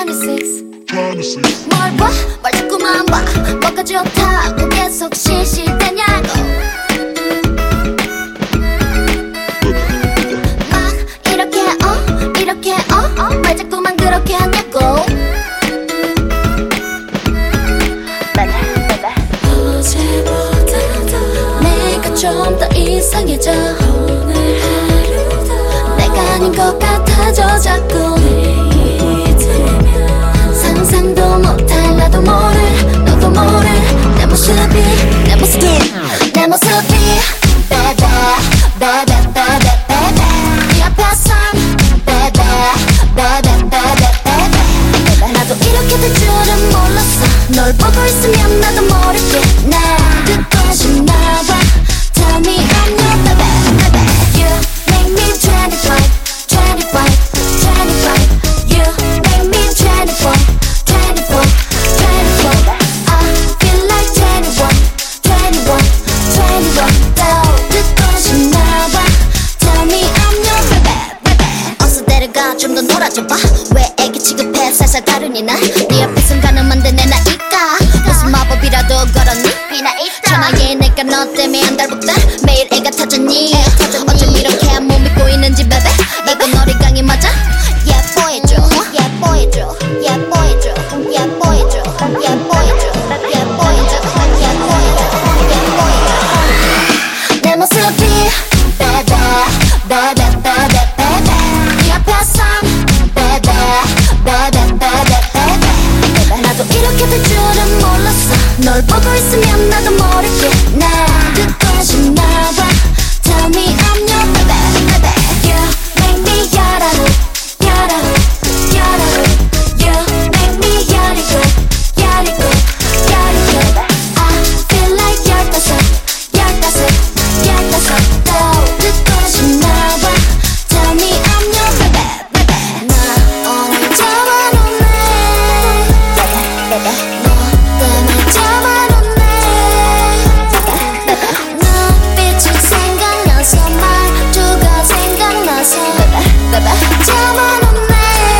뭘 봐? 뭘 자꾸만 봐. 뭐가 좋다고 계속 실실대냐고. 막 이렇게 왜 자꾸만 그렇게 하냐고. 어제보다도 내가 좀 더 이상해져. 오늘 하루도 내가 아닌 것 같아져 자꾸. 상상도 못할 나도 모를 너도 모를 내 모습이 내 모습이 baby baby baby baby 네 앞에선 baby baby baby baby 나도 이렇게 될 줄은 몰랐어. 널 보고 있으면 나도 모르게 나 듣고 싶나 봐. Tell me I'm your baby baby You make me 25 You make me 24 좀 더 놀아줘봐. 왜 애기 취급해 살살 다루니 나. 네 앞에선 가늠한데 내 나이가 무슨 마법이라도 걸었니. 천하에 내가 너 때문에 한 달부터 매일 애가 터졌니. 어쩜 이렇게 못 믿고 있는지 베베. 이건 너리 강이 맞아. 예뻐해줘 예뻐해줘 예뻐해줘 예뻐해줘 예뻐해줘 예뻐해줘 예뻐해줘 내 모습이 베베 베베 베베 나도 이렇게 될 줄은 몰랐어. 널 보고 있으면 나도 모르게 나 듣고 싶나 봐. Tell me I'm your baby baby You make me 야라루 야라루 야라루 You make me 야리고 야리고 야리고 I feel like 열다섯 또 듣고 싶나 봐. Tell me I'm your baby baby 나 오늘 잡아놓네 너 때문에 잡아놓네 눈빛이 생각나서 말투가 생각나서 잡아놓네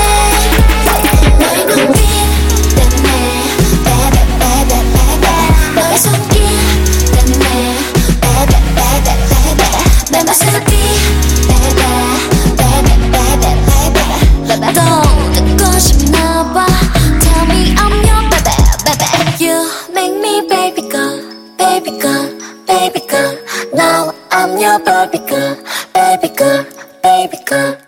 너의 눈빛 때문에 baby baby baby 너의 손길 때문에 baby baby baby 내 모습이 baby baby baby baby 또 듣고 싶나봐. Tell me I'm your baby baby You make me baby girl baby girl baby girl Now I'm your baby girl baby girl baby girl